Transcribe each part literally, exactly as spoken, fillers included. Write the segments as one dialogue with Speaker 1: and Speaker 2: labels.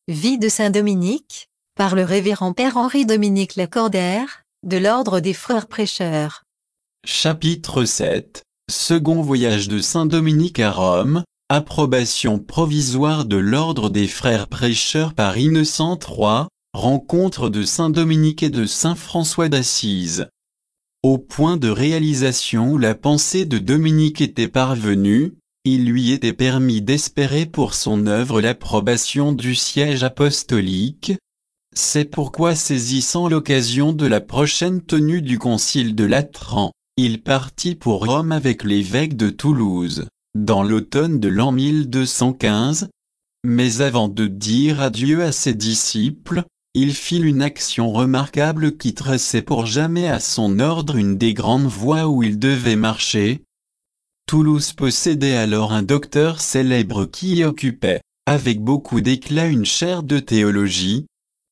Speaker 1: Vie de saint Dominique, par le révérend Père Henri-Dominique Lacordaire, de l'Ordre des Frères Prêcheurs.
Speaker 2: Chapitre sept. Second voyage de saint Dominique à Rome, approbation provisoire de l'Ordre des Frères Prêcheurs par Innocent trois, rencontre de saint Dominique et de saint François d'Assise. Au point de réalisation où la pensée de Dominique était parvenue, il lui était permis d'espérer pour son œuvre l'approbation du siège apostolique. C'est pourquoi, saisissant l'occasion de la prochaine tenue du concile de Latran, il partit pour Rome avec l'évêque de Toulouse, dans l'automne de l'an mille deux cent quinze. Mais avant de dire adieu à ses disciples, il fit une action remarquable qui traçait pour jamais à son ordre une des grandes voies où il devait marcher. Toulouse possédait alors un docteur célèbre qui y occupait, avec beaucoup d'éclat, une chaire de théologie.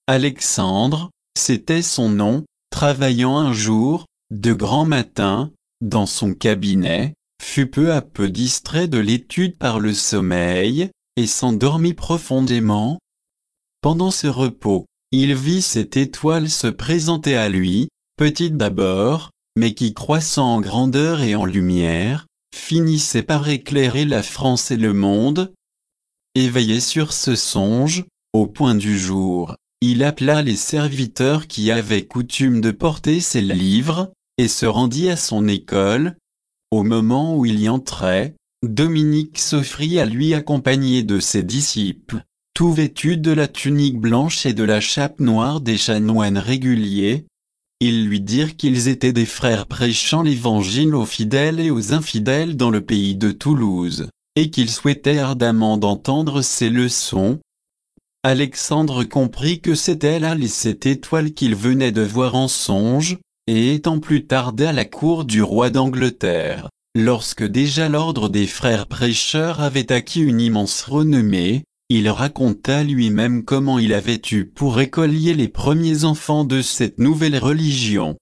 Speaker 2: Alexandre, c'était son nom, travaillant un jour, de grand matin, dans son cabinet, fut peu à peu distrait de l'étude par le sommeil, et s'endormit profondément. Pendant ce repos, il vit cette étoile se présenter à lui, petite d'abord, mais qui, croissant en grandeur et en lumière, finissait par éclairer la France et le monde. Éveillé sur ce songe, au point du jour, il appela les serviteurs qui avaient coutume de porter ses livres, et se rendit à son école. Au moment où il y entrait, Dominique s'offrit à lui accompagné de ses disciples, tout vêtus de la tunique blanche et de la chape noire des chanoines réguliers. Ils lui dirent qu'ils étaient des frères prêchant l'évangile aux fidèles et aux infidèles dans le pays de Toulouse, et qu'ils souhaitaient ardemment d'entendre ces leçons. Alexandre comprit que c'était là cette étoile qu'il venait de voir en songe, et étant plus tardé à la cour du roi d'Angleterre, lorsque déjà l'ordre des frères prêcheurs avait acquis une immense renommée, il raconta lui-même comment il avait eu pour écolier les premiers enfants de cette nouvelle religion.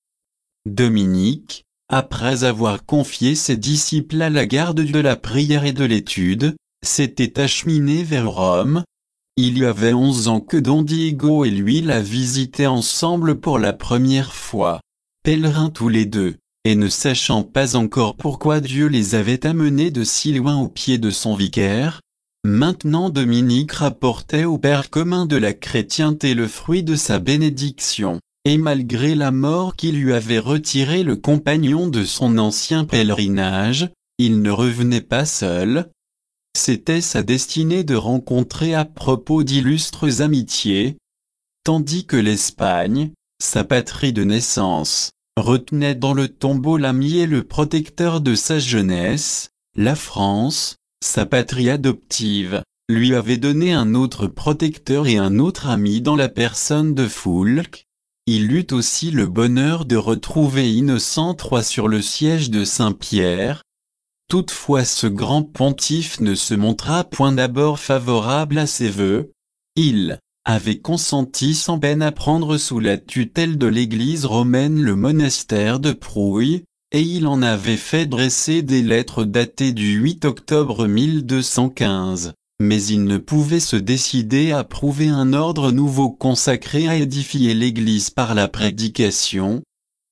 Speaker 2: Dominique, après avoir confié ses disciples à la garde de la prière et de l'étude, s'était acheminé vers Rome. Il y avait onze ans que Don Diego et lui la visitaient ensemble pour la première fois, pèlerins tous les deux, et ne sachant pas encore pourquoi Dieu les avait amenés de si loin au pied de son vicaire. Maintenant Dominique rapportait au Père commun de la chrétienté le fruit de sa bénédiction, et malgré la mort qui lui avait retiré le compagnon de son ancien pèlerinage, il ne revenait pas seul. C'était sa destinée de rencontrer à propos d'illustres amitiés, tandis que l'Espagne, sa patrie de naissance, retenait dans le tombeau l'ami et le protecteur de sa jeunesse. La France, sa patrie adoptive, lui avait donné un autre protecteur et un autre ami dans la personne de Foulques. Il eut aussi le bonheur de retrouver Innocent trois sur le siège de Saint-Pierre. Toutefois ce grand pontife ne se montra point d'abord favorable à ses vœux. Il avait consenti sans peine à prendre sous la tutelle de l'Église romaine le monastère de Prouille, et il en avait fait dresser des lettres datées du huit octobre mille deux cent quinze, mais il ne pouvait se décider à prouver un ordre nouveau consacré à édifier l'Église par la prédication.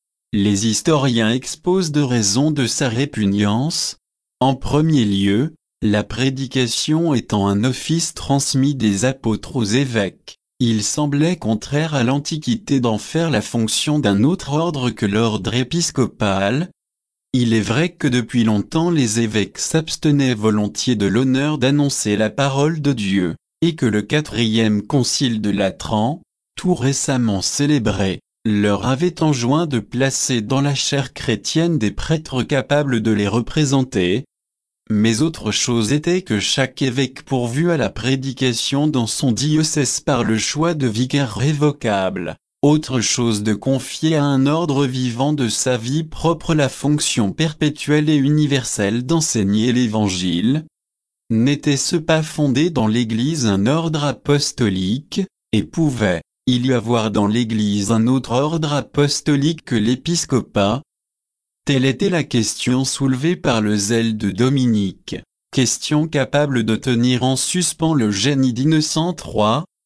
Speaker 2: Les historiens exposent deux raisons de sa répugnance. En premier lieu, la prédication étant un office transmis des apôtres aux évêques, il semblait contraire à l'Antiquité d'en faire la fonction d'un autre ordre que l'ordre épiscopal. Il est vrai que depuis longtemps les évêques s'abstenaient volontiers de l'honneur d'annoncer la parole de Dieu, et que le quatrième concile de Latran, tout récemment célébré, leur avait enjoint de placer dans la chaire chrétienne des prêtres capables de les représenter. Mais autre chose était que chaque évêque pourvu à la prédication dans son diocèse par le choix de vicaire révocable, autre chose de confier à un ordre vivant de sa vie propre la fonction perpétuelle et universelle d'enseigner l'Évangile. N'était-ce pas fondé dans l'Église un ordre apostolique, et pouvait-il y avoir dans l'Église un autre ordre apostolique que l'épiscopat? Telle était la question soulevée par le zèle de Dominique, question capable de tenir en suspens le génie d'Innocent trois,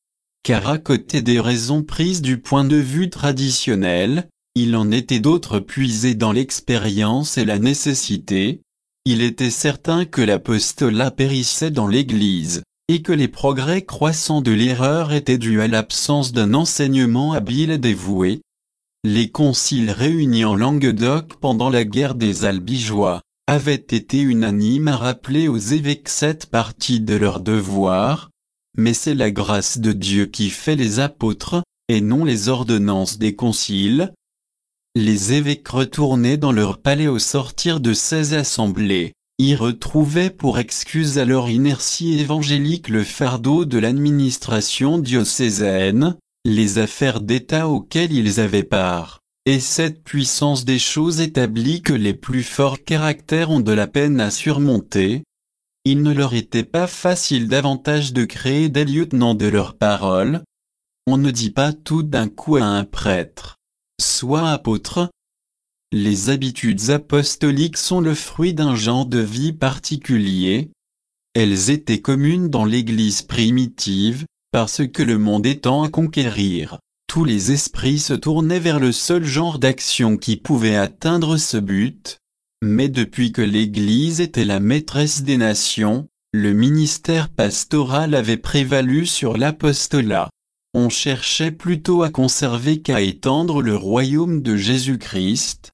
Speaker 2: car à côté des raisons prises du point de vue traditionnel, il en était d'autres puisées dans l'expérience et la nécessité. Il était certain que l'apostolat périssait dans l'Église, et que les progrès croissants de l'erreur étaient dus à l'absence d'un enseignement habile et dévoué. Les conciles réunis en Languedoc pendant la guerre des Albigeois avaient été unanimes à rappeler aux évêques cette partie de leur devoir, mais c'est la grâce de Dieu qui fait les apôtres, et non les ordonnances des conciles. Les évêques retournaient dans leur palais au sortir de ces assemblées, y retrouvaient pour excuse à leur inertie évangélique le fardeau de l'administration diocésaine, les affaires d'État auxquelles ils avaient part, et cette puissance des choses établie que les plus forts caractères ont de la peine à surmonter. Il ne leur était pas facile davantage de créer des lieutenants de leur parole. On ne dit pas tout d'un coup à un prêtre: sois apôtre. Les habitudes apostoliques sont le fruit d'un genre de vie particulier. Elles étaient communes dans l'Église primitive, parce que le monde étant à conquérir, tous les esprits se tournaient vers le seul genre d'action qui pouvait atteindre ce but. Mais depuis que l'Église était la maîtresse des nations, le ministère pastoral avait prévalu sur l'apostolat. On cherchait plutôt à conserver qu'à étendre le royaume de Jésus-Christ.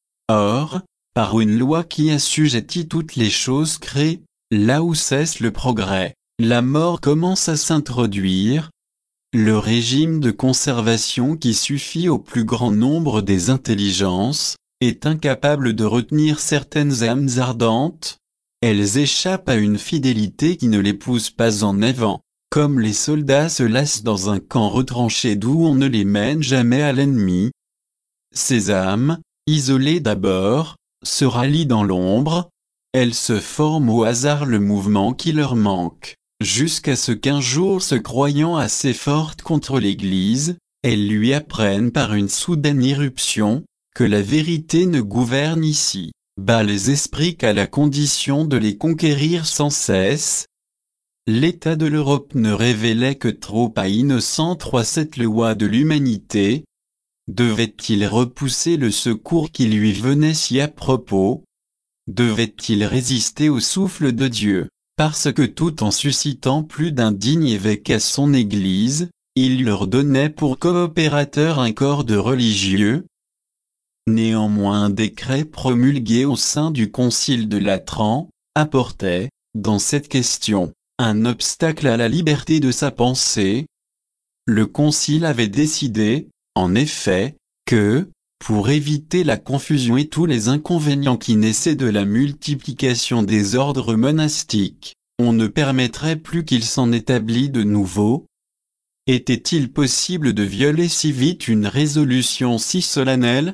Speaker 2: Or, par une loi qui assujettit toutes les choses créées, là où cesse le progrès, la mort commence à s'introduire. Le régime de conservation qui suffit au plus grand nombre des intelligences est incapable de retenir certaines âmes ardentes. Elles échappent à une fidélité qui ne les pousse pas en avant, comme les soldats se lassent dans un camp retranché d'où on ne les mène jamais à l'ennemi. Ces âmes, isolées d'abord, se rallient dans l'ombre. Elles se forment au hasard le mouvement qui leur manque, jusqu'à ce qu'un jour, se croyant assez fortes contre l'Église, elles lui apprennent par une soudaine irruption que la vérité ne gouverne ici, bas les esprits qu'à la condition de les conquérir sans cesse. L'état de l'Europe ne révélait que trop à Innocent trois cette loi de l'humanité. Devait-il repousser le secours qui lui venait si à propos? Devait-il résister au souffle de Dieu, parce que tout en suscitant plus d'un digne évêque à son Église, il leur donnait pour coopérateur un corps de religieux? Néanmoins un décret promulgué au sein du concile de Latran, apportait, dans cette question, un obstacle à la liberté de sa pensée. Le concile avait décidé, en effet, que, pour éviter la confusion et tous les inconvénients qui naissaient de la multiplication des ordres monastiques, on ne permettrait plus qu'il s'en établît de nouveaux. Était-il possible de violer si vite une résolution si solennelle?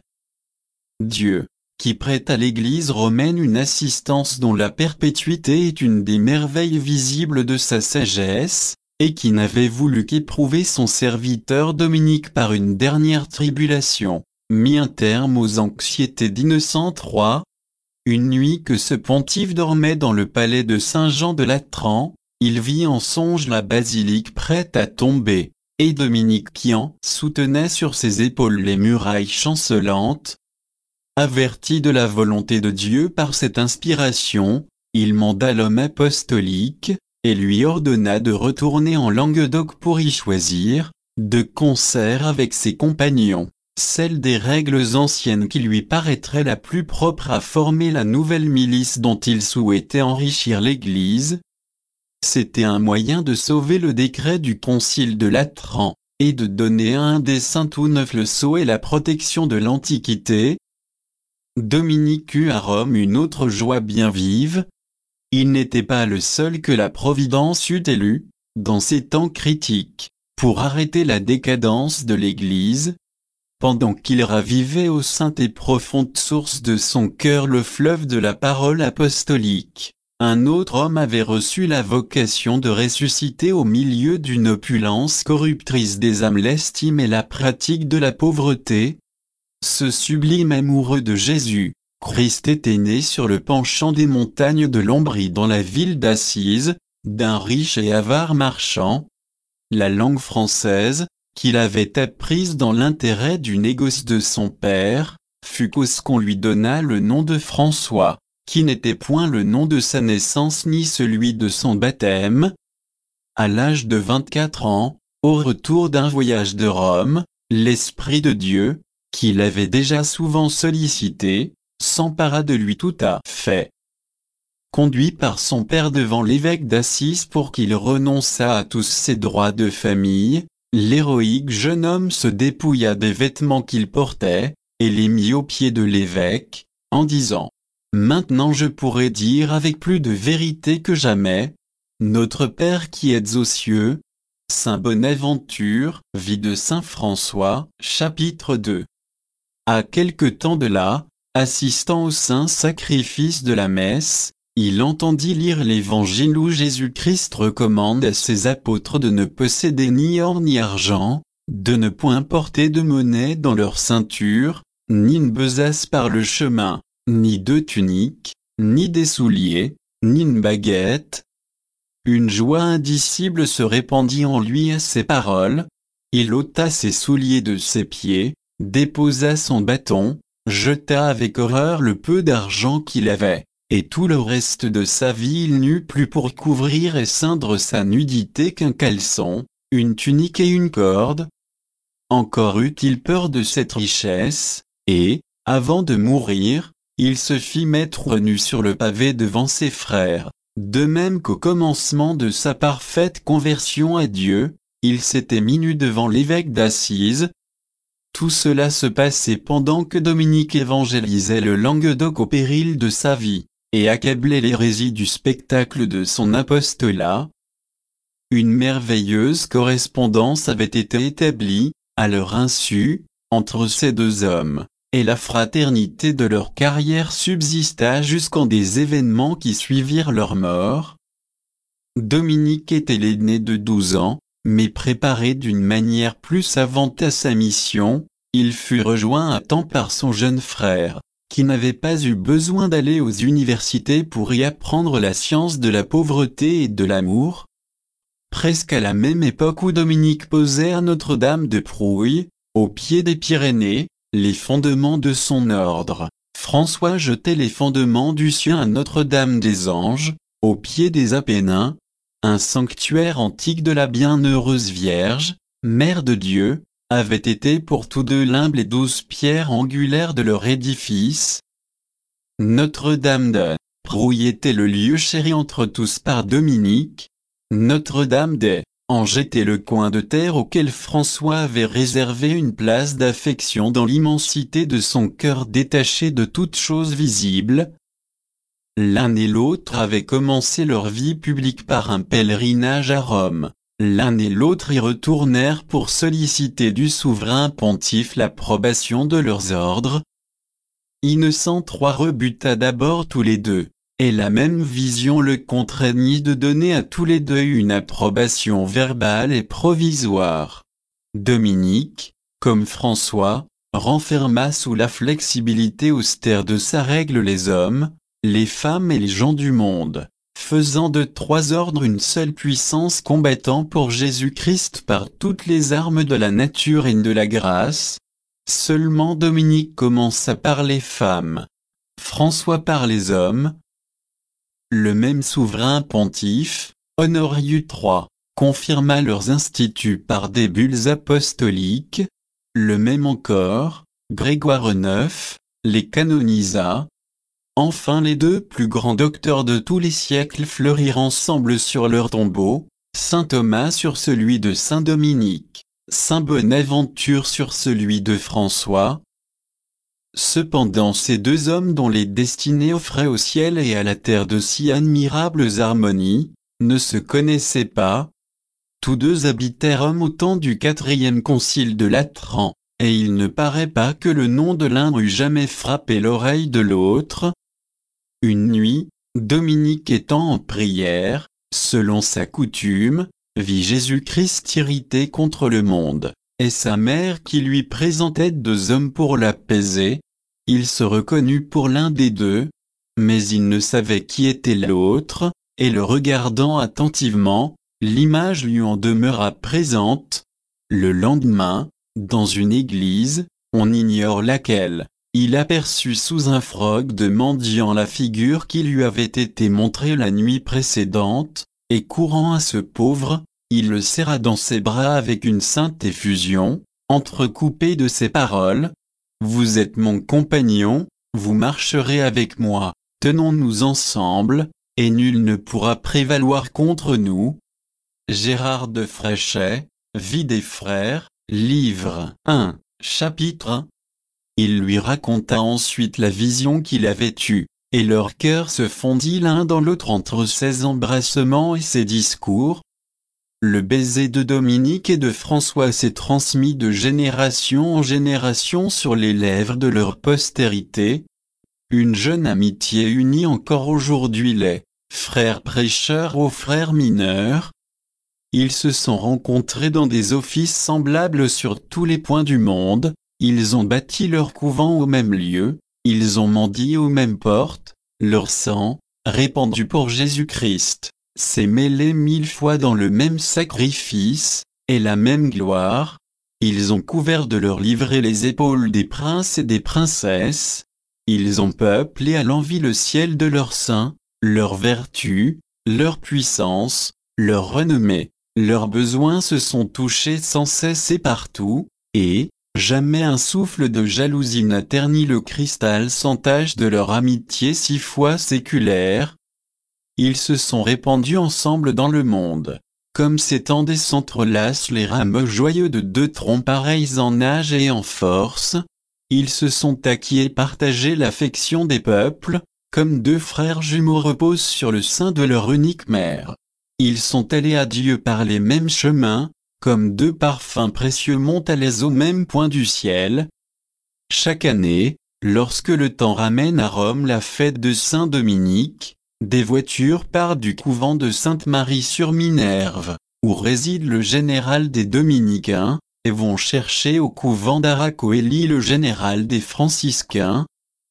Speaker 2: Dieu, qui prête à l'Église romaine une assistance dont la perpétuité est une des merveilles visibles de sa sagesse, et qui n'avait voulu qu'éprouver son serviteur Dominique par une dernière tribulation, mit un terme aux anxiétés d'Innocent trois. Une nuit que ce pontife dormait dans le palais de Saint-Jean de Latran, il vit en songe la basilique prête à tomber, et Dominique qui en soutenait sur ses épaules les murailles chancelantes. Averti de la volonté de Dieu par cette inspiration, il manda l'homme apostolique, et lui ordonna de retourner en Languedoc pour y choisir, de concert avec ses compagnons, celle des règles anciennes qui lui paraîtrait la plus propre à former la nouvelle milice dont il souhaitait enrichir l'Église. C'était un moyen de sauver le décret du concile de Latran, et de donner à un des saints tout neuf le sceau et la protection de l'Antiquité. Dominique eut à Rome une autre joie bien vive. Il n'était pas le seul que la Providence eût élu, dans ces temps critiques, pour arrêter la décadence de l'Église. Pendant qu'il ravivait aux saintes et profondes sources de son cœur le fleuve de la parole apostolique, un autre homme avait reçu la vocation de ressusciter au milieu d'une opulence corruptrice des âmes l'estime et la pratique de la pauvreté. Ce sublime amoureux de Jésus, Christ était né sur le penchant des montagnes de l'Ombrie dans la ville d'Assise, d'un riche et avare marchand. la langue française, qu'il avait apprise dans l'intérêt du négoce de son père, fut cause qu'on lui donna le nom de François, qui n'était point le nom de sa naissance ni celui de son baptême. À l'âge de vingt-quatre ans, au retour d'un voyage de Rome, l'Esprit de Dieu, qui l'avait déjà souvent sollicité, s'empara de lui tout à fait. Conduit par son père devant l'évêque d'Assise pour qu'il renonçât à tous ses droits de famille, l'héroïque jeune homme se dépouilla des vêtements qu'il portait, et les mit aux pieds de l'évêque, en disant « Maintenant je pourrai dire avec plus de vérité que jamais, Notre Père qui êtes aux cieux, Saint Bonaventure, vie de Saint François, chapitre deux. À quelque temps de là, assistant au saint sacrifice de la messe, il entendit lire l'évangile où Jésus-Christ recommande à ses apôtres de ne posséder ni or ni argent, de ne point porter de monnaie dans leur ceinture, ni une besace par le chemin, ni deux tuniques, ni des souliers, ni une baguette. Une joie indicible se répandit en lui à ces paroles. Il ôta ses souliers de ses pieds, déposa son bâton, jeta avec horreur le peu d'argent qu'il avait, et tout le reste de sa vie il n'eut plus pour couvrir et ceindre sa nudité qu'un caleçon, une tunique et une corde. Encore eut-il peur de cette richesse, et, avant de mourir, il se fit mettre nu sur le pavé devant ses frères, de même qu'au commencement de sa parfaite conversion à Dieu, il s'était mis nu devant l'évêque d'Assise. Tout cela se passait pendant que Dominique évangélisait le Languedoc au péril de sa vie, et accablait l'hérésie du spectacle de son apostolat. Une merveilleuse correspondance avait été établie, à leur insu, entre ces deux hommes, et la fraternité de leur carrière subsista jusqu'en des événements qui suivirent leur mort. Dominique était l'aîné de douze ans, mais préparé d'une manière plus savante à sa mission, il fut rejoint à temps par son jeune frère, qui n'avait pas eu besoin d'aller aux universités pour y apprendre la science de la pauvreté et de l'amour. Presque à la même époque où Dominique posait à Notre-Dame de Prouille, au pied des Pyrénées, les fondements de son ordre, François jetait les fondements du sien à Notre-Dame des Anges, au pied des Apennins, un sanctuaire antique de la Bienheureuse Vierge, Mère de Dieu, avait été pour tous deux l'humble et douce pierre angulaire de leur édifice. Notre-Dame de Prouille était le lieu chéri entre tous par Dominique. Notre-Dame des Anges était le coin de terre auquel François avait réservé une place d'affection dans l'immensité de son cœur détaché de toute chose visible. L'un et l'autre avaient commencé leur vie publique par un pèlerinage à Rome. L'un et l'autre y retournèrent pour solliciter du souverain pontife l'approbation de leurs ordres. Innocent trois rebuta d'abord tous les deux, et la même vision le contraignit de donner à tous les deux une approbation verbale et provisoire. Dominique, comme François, renferma sous la flexibilité austère de sa règle les hommes, les femmes et les gens du monde, faisant de trois ordres une seule puissance combattant pour Jésus-Christ par toutes les armes de la nature et de la grâce. Seulement Dominique commença par les femmes, François par les hommes. Le même souverain pontife, Honorius trois, confirma leurs instituts par des bulles apostoliques. Le même encore, Grégoire neuf, les canonisa. Enfin les deux plus grands docteurs de tous les siècles fleurirent ensemble sur leur tombeau, saint Thomas sur celui de saint Dominique, saint Bonaventure sur celui de François. Cependant ces deux hommes dont les destinées offraient au ciel et à la terre de si admirables harmonies, ne se connaissaient pas. Tous deux habitèrent Rome au temps du quatrième concile de Latran, et il ne paraît pas que le nom de l'un eût jamais frappé l'oreille de l'autre. Une nuit, Dominique étant en prière, selon sa coutume, vit Jésus-Christ irrité contre le monde, et sa mère qui lui présentait deux hommes pour l'apaiser. Il se reconnut pour l'un des deux, mais il ne savait qui était l'autre, et le regardant attentivement, L'image lui en demeura présente. Le lendemain, dans une église, on ignore laquelle, il aperçut sous un froc de mendiant la figure qui lui avait été montrée la nuit précédente, et courant à ce pauvre, il le serra dans ses bras avec une sainte effusion, entrecoupée de ces paroles: « Vous êtes mon compagnon, vous marcherez avec moi, tenons-nous ensemble, et nul ne pourra prévaloir contre nous. » Gérard de Fréchet, Vie des frères, livre un, chapitre un. Il lui raconta ensuite la vision qu'il avait eue, et leur cœur se fondit l'un dans l'autre entre ses embrassements et ses discours. Le baiser de Dominique et de François s'est transmis de génération en génération sur les lèvres de leur postérité. Une jeune amitié unit encore aujourd'hui les frères prêcheurs aux frères mineurs. Ils se sont rencontrés dans des offices semblables sur tous les points du monde, ils ont bâti leur couvent au même lieu, ils ont mendié aux mêmes portes, leur sang, répandu pour Jésus-Christ, s'est mêlé mille fois dans le même sacrifice, et la même gloire. Ils ont couvert de leur livret les épaules des princes et des princesses. Ils ont peuplé à l'envi le ciel de leur sein, leur vertu, leur puissance, leur renommée. Leurs besoins se sont touchés sans cesse et partout, et jamais un souffle de jalousie n'a terni le cristal sans tache de leur amitié six fois séculaire. Ils se sont répandus ensemble dans le monde, comme s'étendaient s'entrelacent les rameaux joyeux de deux troncs pareils en âge et en force. Ils se sont acquis et partagé l'affection des peuples, comme deux frères jumeaux reposent sur le sein de leur unique mère. Ils sont allés à Dieu par les mêmes chemins, comme deux parfums précieux montent à l'aise au même point du ciel. Chaque année, lorsque le temps ramène à Rome la fête de Saint-Dominique, des voitures partent du couvent de Sainte-Marie-sur-Minerve, où réside le général des Dominicains, et vont chercher au couvent d'Aracoeli le général des Franciscains.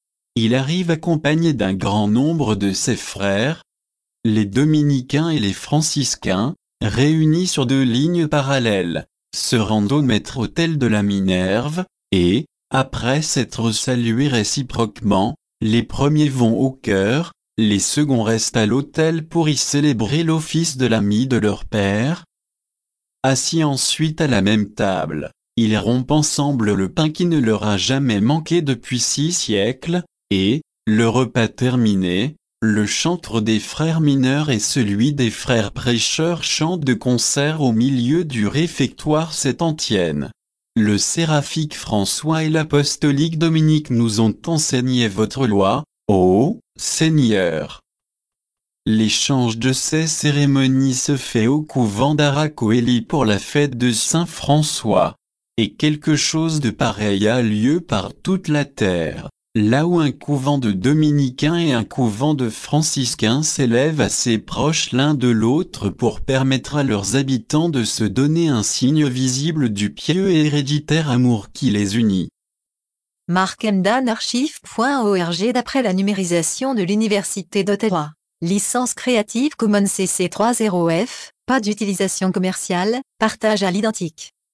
Speaker 2: Il arrive accompagné d'un grand nombre de ses frères, les Dominicains et les Franciscains, réunis sur deux lignes parallèles, se rendent au maître-autel de la Minerve, et, après s'être salués réciproquement, les premiers vont au chœur, les seconds restent à l'autel pour y célébrer l'office de l'ami de leur père. Assis ensuite à la même table, ils rompent ensemble le pain qui ne leur a jamais manqué depuis six siècles, et, le repas terminé, le chantre des frères mineurs et celui des frères prêcheurs chantent de concert au milieu du réfectoire septentienne. Le séraphique François et l'apostolique Dominique nous ont enseigné votre loi, ô Seigneur. L'échange de ces cérémonies se fait au couvent d'Aracoeli pour la fête de Saint François. Et quelque chose de pareil a lieu par toute la terre. Là où un couvent de dominicains et un couvent de franciscains s'élèvent assez proches l'un de l'autre pour permettre à leurs habitants de se donner un signe visible du pieux et héréditaire amour qui les unit.
Speaker 1: Markendan archive point org d'après la numérisation de l'Université d'Ottawa. Licence Creative Commons C C trois point zéro F, pas d'utilisation commerciale, partage à l'identique.